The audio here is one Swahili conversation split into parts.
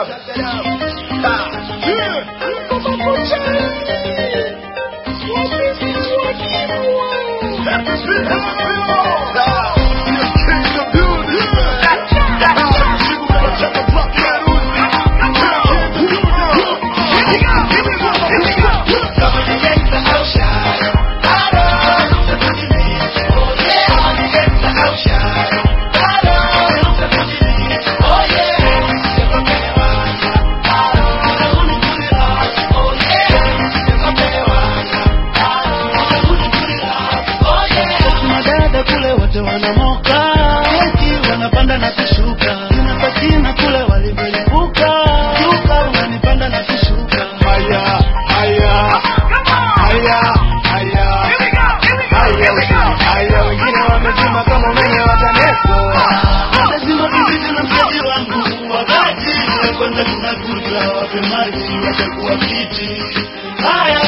Wanapanda na kushuka, tunapakina kule walibelipuka, shuka wananipanda na kushuka. Haya, haya, haya, haya, haya, wengine wamezima kama umeme wa TANESCO. Watazima kivizi na mkaji wangu, wakati ya kwanza tunakuta wape maji watakuwa kiti. Haya,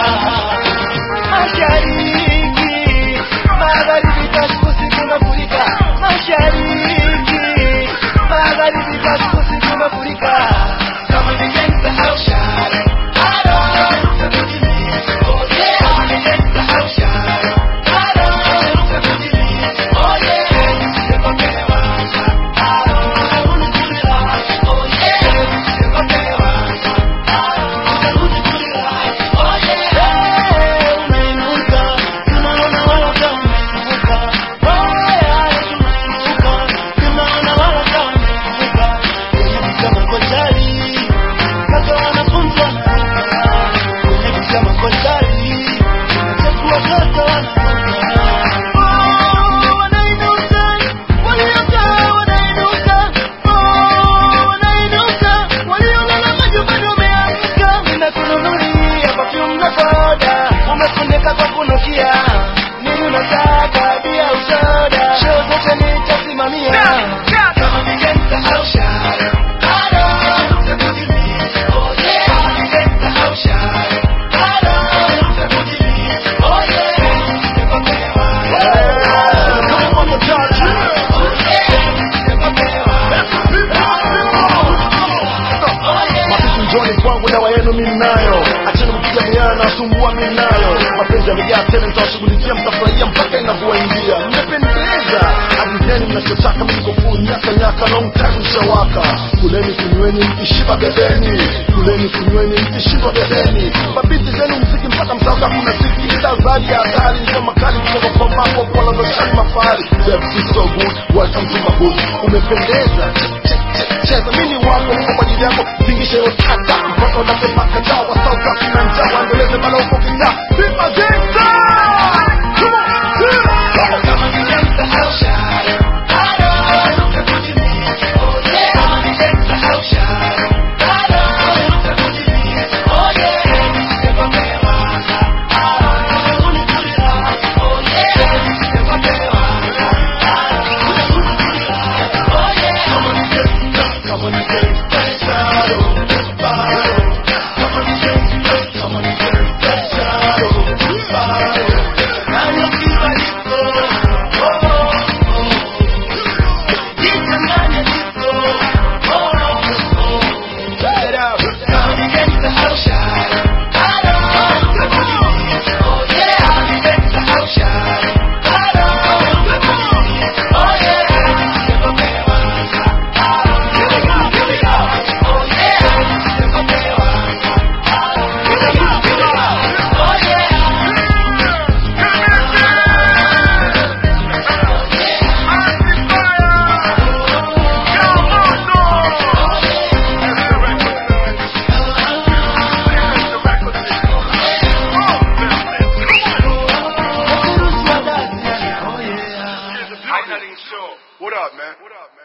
mashariki, magharibi kaskazini tunafurika. Mashariki, magharibi kaskazini tunafurika. Kama ni gangsta au shari, achana kupiga miana nasumbua minayo. Mapenzi yamejaa tele mtawashughulikia mtafurahia mpaka inakuwaingia. Mmependeza agizeni mnachotaka mliko full nyaka long time mshawaka. Kuleni kunyweni mkishiba bebeni, kuleni kunyweni mkishiba bebeni. Mabinti zenu mziki mpaka msauka kuna siki kita zadi ya hatari. Niko makali kutoka kwa mambo kwa lodoshani mafari. Left is so good, welcome to my hood. Umependeza cheza mini wako niko kwa ajili yako. Zingishe rotata mpaka unasema kajaa wa South Africa njaa wandeleze bala uko kita. Bima gangsta, come on, kama ni gangsta au shari, What up, man?